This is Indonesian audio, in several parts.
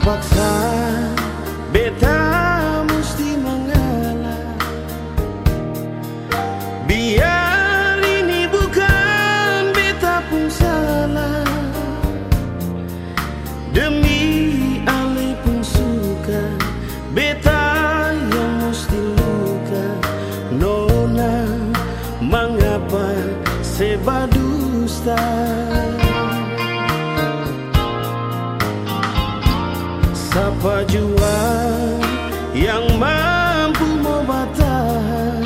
Terpaksa beta mesti mengalah, biar ini bukan beta pun salah. Demi ale pun suka, beta yang mesti luka. Nona, mengapa seba dusta? Siapa jua yang mampu mau bertahan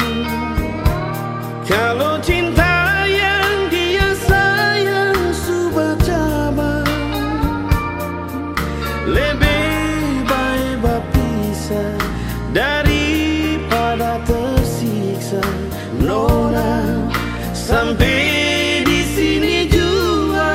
kalau cinta yang dia sayang sudah cabang? Lebih baik berpisah daripada tersiksa. Nona, sampai di sini jua.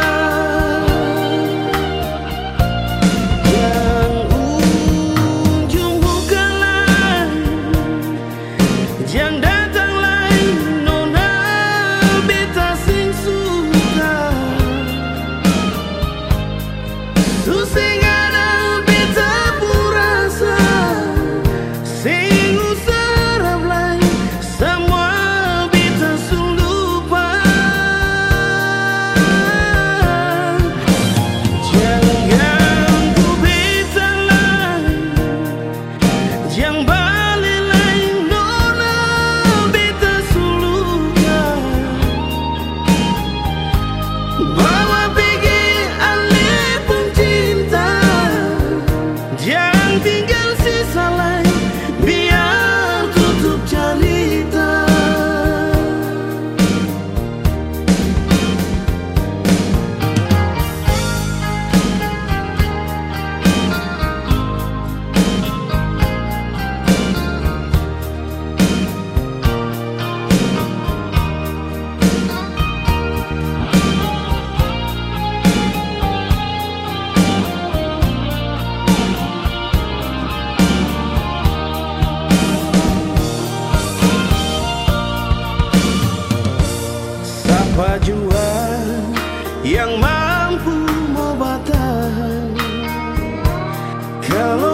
Yang datang lain, nona beta sing suka. Susing ada beta purasa, sing usarap lain, semua beta sun lupa. Jangan ganggu beta lain, jangan balik lain, nona beta suluka. Bawa pergi ale pun cinta, jangan tinggal sisa lain, biar tutup cerita. Siapa jua yang mampu mau bertahan kalau